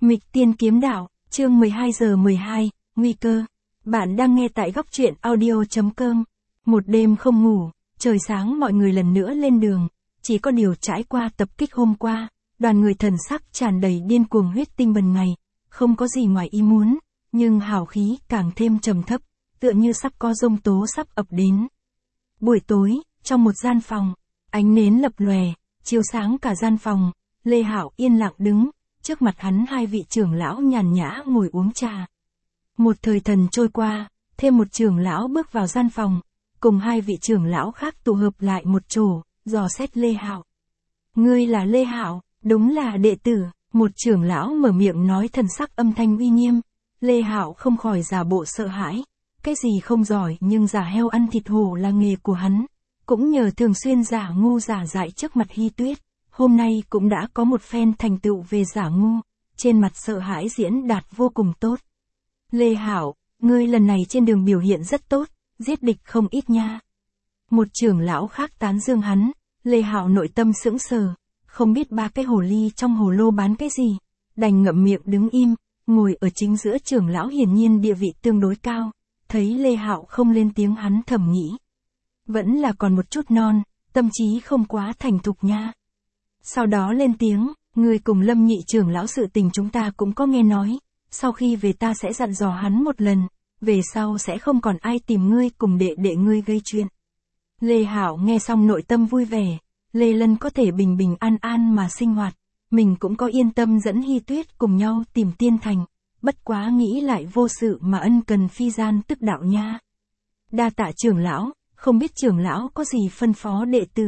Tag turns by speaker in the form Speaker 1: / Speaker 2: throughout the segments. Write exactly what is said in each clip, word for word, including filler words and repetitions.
Speaker 1: Mịch Tiên Kiếm Đạo, chương mười hai giờ mười hai, nguy cơ. Bạn đang nghe tại góc truyện audio chấm com. Một đêm không ngủ, trời sáng mọi người lần nữa lên đường. Chỉ có điều trải qua tập kích hôm qua, đoàn người thần sắc tràn đầy điên cuồng huyết tinh bần ngày. Không có gì ngoài ý muốn, nhưng hào khí càng thêm trầm thấp, tựa như sắp có giông tố sắp ập đến. Buổi tối, trong một gian phòng, ánh nến lập lòe, chiếu sáng cả gian phòng. Lê Hạo yên lặng đứng, trước mặt hắn hai vị trưởng lão nhàn nhã ngồi uống trà. Một thời thần trôi qua, thêm một trưởng lão bước vào gian phòng, cùng hai vị trưởng lão khác tụ hợp lại một chỗ, dò xét Lê Hạo. Ngươi là Lê Hạo, đúng là đệ tử, một trưởng lão mở miệng nói thần sắc âm thanh uy nghiêm. Lê Hạo không khỏi giả bộ sợ hãi, cái gì không giỏi nhưng giả heo ăn thịt hổ là nghề của hắn, cũng nhờ thường xuyên giả ngu giả dại trước mặt Hy Tuyết. Hôm nay cũng đã có một phen thành tựu về giả ngu, trên mặt sợ hãi diễn đạt vô cùng tốt. Lê Hạo, ngươi lần này trên đường biểu hiện rất tốt, giết địch không ít nha. Một trưởng lão khác tán dương hắn, Lê Hạo nội tâm sững sờ, không biết ba cái hồ ly trong hồ lô bán cái gì, đành ngậm miệng đứng im, ngồi ở chính giữa trưởng lão hiển nhiên địa vị tương đối cao, thấy Lê Hạo không lên tiếng hắn thầm nghĩ. Vẫn là còn một chút non, tâm trí không quá thành thục nha. Sau đó lên tiếng, người cùng Lâm nhị trưởng lão sự tình chúng ta cũng có nghe nói, sau khi về ta sẽ dặn dò hắn một lần, về sau sẽ không còn ai tìm ngươi cùng đệ đệ ngươi gây chuyện. Lê Hạo nghe xong nội tâm vui vẻ, Lê Lân có thể bình bình an an mà sinh hoạt, mình cũng có yên tâm dẫn Hy Tuyết cùng nhau tìm tiên thành, bất quá nghĩ lại vô sự mà ân cần phi gian tức đạo nha. Đa tạ trưởng lão, không biết trưởng lão có gì phân phó đệ tử.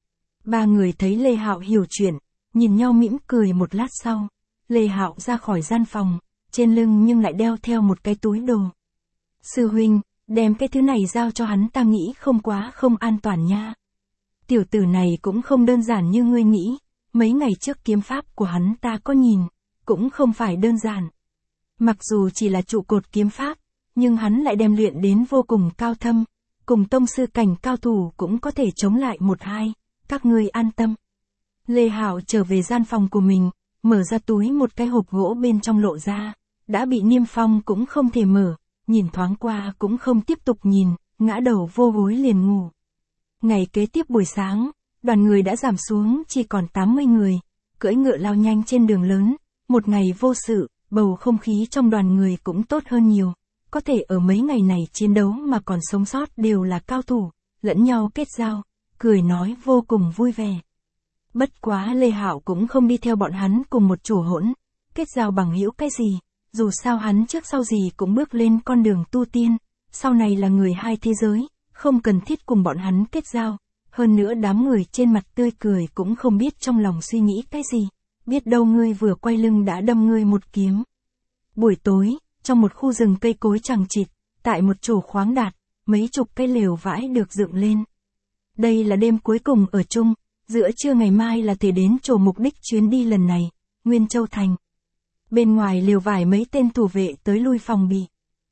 Speaker 1: Ba người thấy Lê Hạo hiểu chuyện, nhìn nhau mỉm cười một lát sau, Lê Hạo ra khỏi gian phòng, trên lưng nhưng lại đeo theo một cái túi đồ. Sư huynh, đem cái thứ này giao cho hắn ta nghĩ không quá không an toàn nha. Tiểu tử này cũng không đơn giản như ngươi nghĩ, mấy ngày trước kiếm pháp của hắn ta có nhìn, cũng không phải đơn giản. Mặc dù chỉ là trụ cột kiếm pháp, nhưng hắn lại đem luyện đến vô cùng cao thâm, cùng tông sư cảnh cao thủ cũng có thể chống lại một hai. Các ngươi an tâm. Lê Hạo trở về gian phòng của mình, mở ra túi một cái hộp gỗ bên trong lộ ra, đã bị niêm phong cũng không thể mở, nhìn thoáng qua cũng không tiếp tục nhìn, ngã đầu vô gối liền ngủ. Ngày kế tiếp buổi sáng, đoàn người đã giảm xuống chỉ còn tám mươi người, cưỡi ngựa lao nhanh trên đường lớn, một ngày vô sự, bầu không khí trong đoàn người cũng tốt hơn nhiều, có thể ở mấy ngày này chiến đấu mà còn sống sót đều là cao thủ, lẫn nhau kết giao. Cười nói vô cùng vui vẻ. Bất quá Lê Hạo cũng không đi theo bọn hắn cùng một chỗ hỗn, kết giao bằng hữu cái gì, dù sao hắn trước sau gì cũng bước lên con đường tu tiên, sau này là người hai thế giới, không cần thiết cùng bọn hắn kết giao, hơn nữa đám người trên mặt tươi cười cũng không biết trong lòng suy nghĩ cái gì, biết đâu ngươi vừa quay lưng đã đâm ngươi một kiếm. Buổi tối, trong một khu rừng cây cối chằng chịt, tại một chỗ khoáng đạt, mấy chục cây lều vải được dựng lên. Đây là đêm cuối cùng ở chung, giữa trưa ngày mai là thể đến chỗ mục đích chuyến đi lần này, Nguyên Châu Thành. Bên ngoài lều vải mấy tên thủ vệ tới lui phòng bị.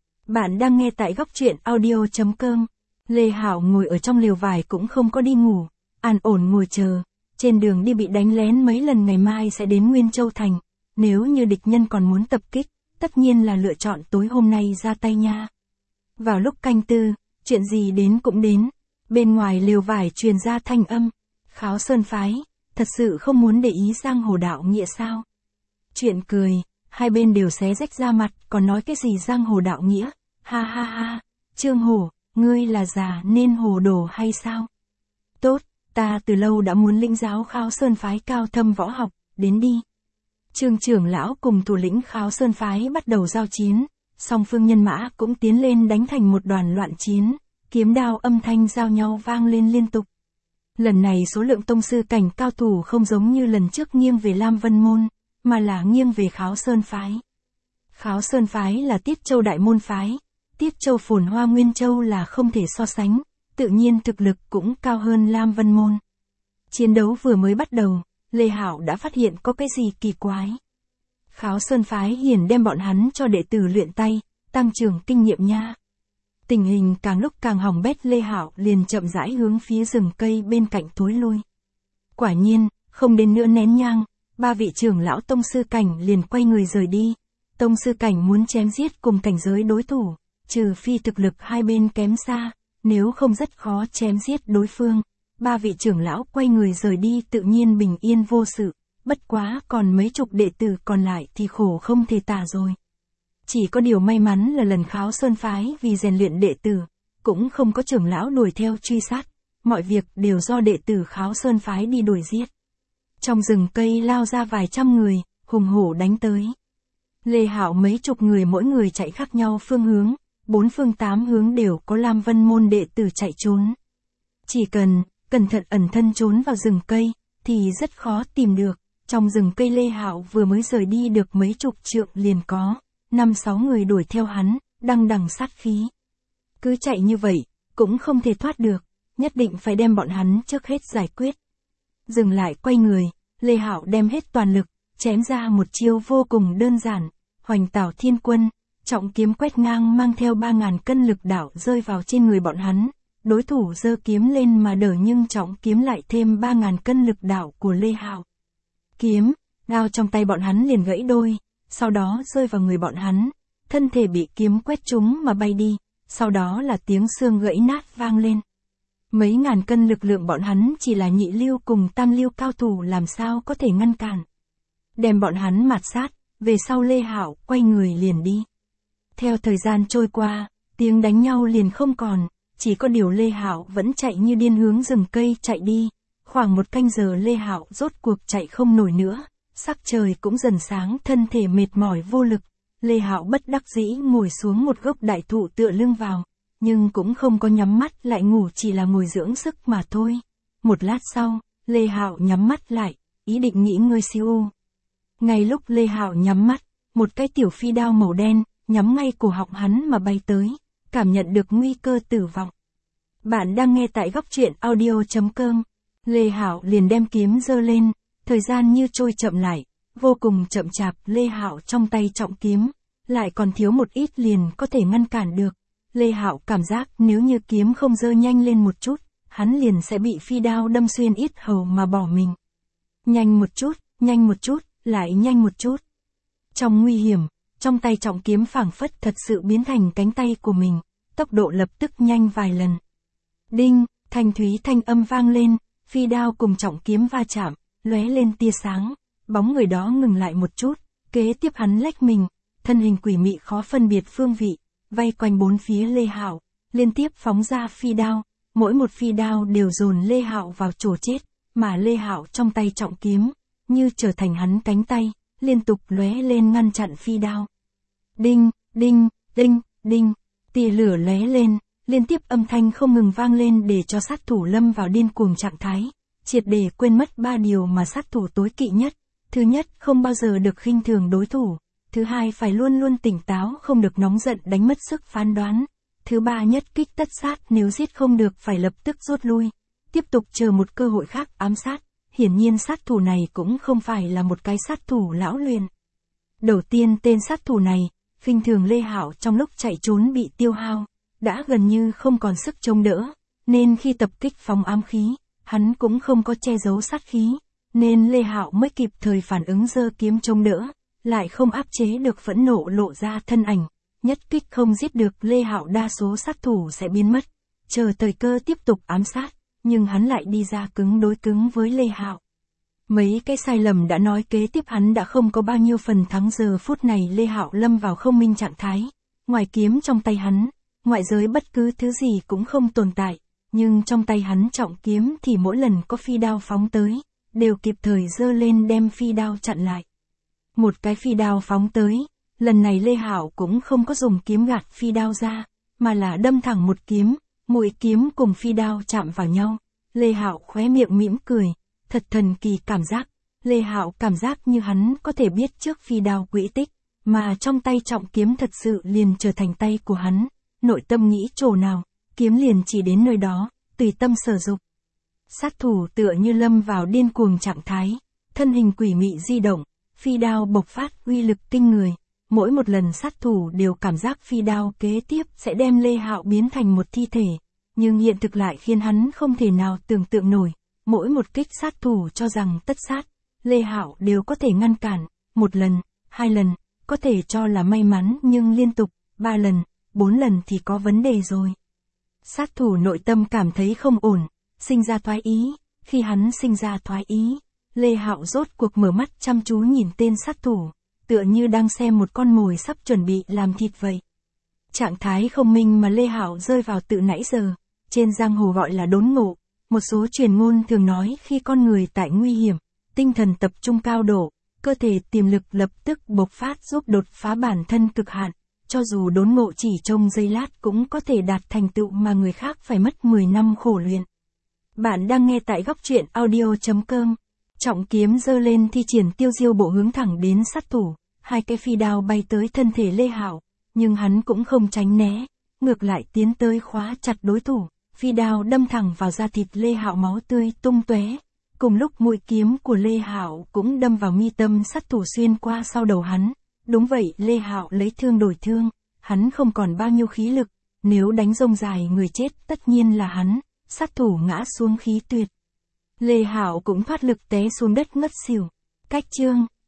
Speaker 1: Bạn đang nghe tại góc truyện audio chấm com. Lê Hạo ngồi ở trong lều vải cũng không có đi ngủ, an ổn ngồi chờ, trên đường đi bị đánh lén mấy lần ngày mai sẽ đến Nguyên Châu Thành, nếu như địch nhân còn muốn tập kích, tất nhiên là lựa chọn tối hôm nay ra tay nha. Vào lúc canh tư, chuyện gì đến cũng đến. Bên ngoài lều vải truyền ra thanh âm, Kháo Sơn phái, thật sự không muốn để ý giang hồ đạo nghĩa sao? Chuyện cười, hai bên đều xé rách ra mặt, còn nói cái gì giang hồ đạo nghĩa, ha ha ha, Trương Hổ, ngươi là già nên hồ đồ hay sao? Tốt, ta từ lâu đã muốn lĩnh giáo Kháo Sơn phái cao thâm võ học, đến đi. Trương trưởng lão cùng thủ lĩnh Kháo Sơn phái bắt đầu giao chiến, song phương nhân mã cũng tiến lên đánh thành một đoàn loạn chiến. Kiếm đao âm thanh giao nhau vang lên liên tục. Lần này số lượng tông sư cảnh cao thủ không giống như lần trước nghiêng về Lam Vân Môn, mà là nghiêng về Kháo Sơn phái. Kháo Sơn phái là Tiết Châu đại môn phái, Tiết Châu phồn hoa Nguyên Châu là không thể so sánh, tự nhiên thực lực cũng cao hơn Lam Vân Môn. Chiến đấu vừa mới bắt đầu, Lê Hạo đã phát hiện có cái gì kỳ quái. Kháo Sơn phái hiển đem bọn hắn cho đệ tử luyện tay, tăng trưởng kinh nghiệm nha. Tình hình càng lúc càng hỏng bét, Lê Hạo liền chậm rãi hướng phía rừng cây bên cạnh thối lui. Quả nhiên, không đến nửa nén nhang, ba vị trưởng lão tông sư cảnh liền quay người rời đi. Tông sư cảnh muốn chém giết cùng cảnh giới đối thủ, trừ phi thực lực hai bên kém xa, nếu không rất khó chém giết đối phương. Ba vị trưởng lão quay người rời đi tự nhiên bình yên vô sự, bất quá còn mấy chục đệ tử còn lại thì khổ không thể tả rồi. Chỉ có điều may mắn là lần Kháo Sơn phái vì rèn luyện đệ tử, cũng không có trưởng lão đuổi theo truy sát, mọi việc đều do đệ tử Kháo Sơn phái đi đuổi giết. Trong rừng cây lao ra vài trăm người, hùng hổ đánh tới. Lê Hạo mấy chục người mỗi người chạy khác nhau phương hướng, bốn phương tám hướng đều có Lam Vân môn đệ tử chạy trốn. Chỉ cần cẩn thận ẩn thân trốn vào rừng cây thì rất khó tìm được. Trong rừng cây Lê Hạo vừa mới rời đi được mấy chục trượng liền có năm sáu người đuổi theo hắn, đằng đằng sát khí. Cứ chạy như vậy cũng không thể thoát được, nhất định phải đem bọn hắn trước hết giải quyết. Dừng lại quay người, Lê Hạo đem hết toàn lực, chém ra một chiêu vô cùng đơn giản, Hoành Tảo Thiên Quân, trọng kiếm quét ngang mang theo ba ngàn cân lực đạo rơi vào trên người bọn hắn. Đối thủ giơ kiếm lên mà đỡ nhưng trọng kiếm lại thêm ba ngàn cân lực đạo của Lê Hạo. Kiếm, đao trong tay bọn hắn liền gãy đôi, sau đó rơi vào người bọn hắn, thân thể bị kiếm quét trúng mà bay đi, sau đó là tiếng xương gãy nát vang lên. Mấy ngàn cân lực lượng bọn hắn chỉ là nhị lưu cùng tam lưu cao thủ làm sao có thể ngăn cản. Đem bọn hắn mạt sát, về sau Lê Hạo quay người liền đi. Theo thời gian trôi qua, tiếng đánh nhau liền không còn, chỉ có điều Lê Hạo vẫn chạy như điên hướng rừng cây chạy đi. Khoảng một canh giờ Lê Hạo rốt cuộc chạy không nổi nữa, sắc trời cũng dần sáng, thân thể mệt mỏi vô lực. Lê Hạo bất đắc dĩ ngồi xuống một gốc đại thụ tựa lưng vào, nhưng cũng không có nhắm mắt lại ngủ, chỉ là ngồi dưỡng sức mà thôi. Một lát sau, Lê Hạo nhắm mắt lại, ý định nghỉ ngơi siêu. Ngay lúc Lê Hạo nhắm mắt, một cái tiểu phi đao màu đen, nhắm ngay cổ họng hắn mà bay tới, cảm nhận được nguy cơ tử vong. Bạn đang nghe tại góc truyện audio chấm com. Lê Hạo liền đem kiếm giơ lên, thời gian như trôi chậm lại, vô cùng chậm chạp. Lê Hạo trong tay trọng kiếm, lại còn thiếu một ít liền có thể ngăn cản được. Lê Hạo cảm giác nếu như kiếm không giơ nhanh lên một chút, hắn liền sẽ bị phi đao đâm xuyên yết hầu mà bỏ mình. Nhanh một chút, nhanh một chút, lại nhanh một chút. Trong nguy hiểm, trong tay trọng kiếm phảng phất thật sự biến thành cánh tay của mình, tốc độ lập tức nhanh vài lần. Đinh, thanh thúy thanh âm vang lên, phi đao cùng trọng kiếm va chạm, lóe lên tia sáng, bóng người đó ngừng lại một chút, kế tiếp hắn lách mình, thân hình quỷ mị khó phân biệt phương vị, vây quanh bốn phía Lê Hạo, liên tiếp phóng ra phi đao, mỗi một phi đao đều dồn Lê Hạo vào chỗ chết, mà Lê Hạo trong tay trọng kiếm, như trở thành hắn cánh tay, liên tục lóe lên ngăn chặn phi đao. Đinh, đinh, đinh, đinh, tia lửa lóe lên, liên tiếp âm thanh không ngừng vang lên để cho sát thủ lâm vào điên cuồng trạng thái, triệt để quên mất ba điều mà sát thủ tối kỵ nhất. Thứ nhất, không bao giờ được khinh thường đối thủ. Thứ hai, phải luôn luôn tỉnh táo, không được nóng giận đánh mất sức phán đoán. Thứ ba, nhất kích tất sát, nếu giết không được phải lập tức rút lui, tiếp tục chờ một cơ hội khác ám sát. Hiển nhiên sát thủ này cũng không phải là một cái sát thủ lão luyện. Đầu tiên tên sát thủ này, khinh thường Lê Hạo trong lúc chạy trốn bị tiêu hao, đã gần như không còn sức chống đỡ, nên khi tập kích phóng ám khí, hắn cũng không có che giấu sát khí, nên Lê Hạo mới kịp thời phản ứng giơ kiếm chống đỡ, lại không áp chế được phẫn nộ lộ ra thân ảnh, nhất kích không giết được Lê Hạo, đa số sát thủ sẽ biến mất, chờ thời cơ tiếp tục ám sát, nhưng hắn lại đi ra cứng đối cứng với Lê Hạo. Mấy cái sai lầm đã nói kế tiếp hắn đã không có bao nhiêu phần thắng. Giờ phút này Lê Hạo lâm vào không minh trạng thái, ngoài kiếm trong tay hắn, ngoại giới bất cứ thứ gì cũng không tồn tại, nhưng trong tay hắn trọng kiếm thì mỗi lần có phi đao phóng tới, đều kịp thời giơ lên đem phi đao chặn lại. Một cái phi đao phóng tới, lần này Lê Hạo cũng không có dùng kiếm gạt phi đao ra, mà là đâm thẳng một kiếm, mũi kiếm cùng phi đao chạm vào nhau. Lê Hạo khóe miệng mỉm cười, thật thần kỳ cảm giác. Lê Hạo cảm giác như hắn có thể biết trước phi đao quỹ tích, mà trong tay trọng kiếm thật sự liền trở thành tay của hắn. Nội tâm nghĩ chỗ nào, kiếm liền chỉ đến nơi đó, tùy tâm sở dục. Sát thủ tựa như lâm vào điên cuồng trạng thái, thân hình quỷ mị di động, phi đao bộc phát uy lực kinh người. Mỗi một lần sát thủ đều cảm giác phi đao kế tiếp sẽ đem Lê Hạo biến thành một thi thể, nhưng hiện thực lại khiến hắn không thể nào tưởng tượng nổi. Mỗi một kích sát thủ cho rằng tất sát, Lê Hạo đều có thể ngăn cản, một lần, hai lần, có thể cho là may mắn nhưng liên tục, ba lần, bốn lần thì có vấn đề rồi. Sát thủ nội tâm cảm thấy không ổn, sinh ra thoái ý, khi hắn sinh ra thoái ý, Lê Hạo rốt cuộc mở mắt chăm chú nhìn tên sát thủ, tựa như đang xem một con mồi sắp chuẩn bị làm thịt vậy. Trạng thái không minh mà Lê Hạo rơi vào từ nãy giờ, trên giang hồ gọi là đốn ngộ, một số truyền ngôn thường nói khi con người tại nguy hiểm, tinh thần tập trung cao độ, cơ thể tiềm lực lập tức bộc phát giúp đột phá bản thân cực hạn, cho dù đốn ngộ chỉ trong giây lát cũng có thể đạt thành tựu mà người khác phải mất mười năm khổ luyện. Bạn đang nghe tại góc truyện audio chấm com. Trọng kiếm giơ lên thi triển tiêu diêu bộ hướng thẳng đến sát thủ, hai cái phi đao bay tới thân thể Lê Hạo, nhưng hắn cũng không tránh né, ngược lại tiến tới khóa chặt đối thủ, phi đao đâm thẳng vào da thịt Lê Hạo, máu tươi tung tóe. Cùng lúc mũi kiếm của Lê Hạo cũng đâm vào mi tâm sát thủ xuyên qua sau đầu hắn. Đúng vậy, Lê Hạo lấy thương đổi thương, hắn không còn bao nhiêu khí lực, nếu đánh rông dài người chết tất nhiên là hắn, sát thủ ngã xuống khí tuyệt. Lê Hạo cũng thoát lực té xuống đất ngất xỉu. Cách chương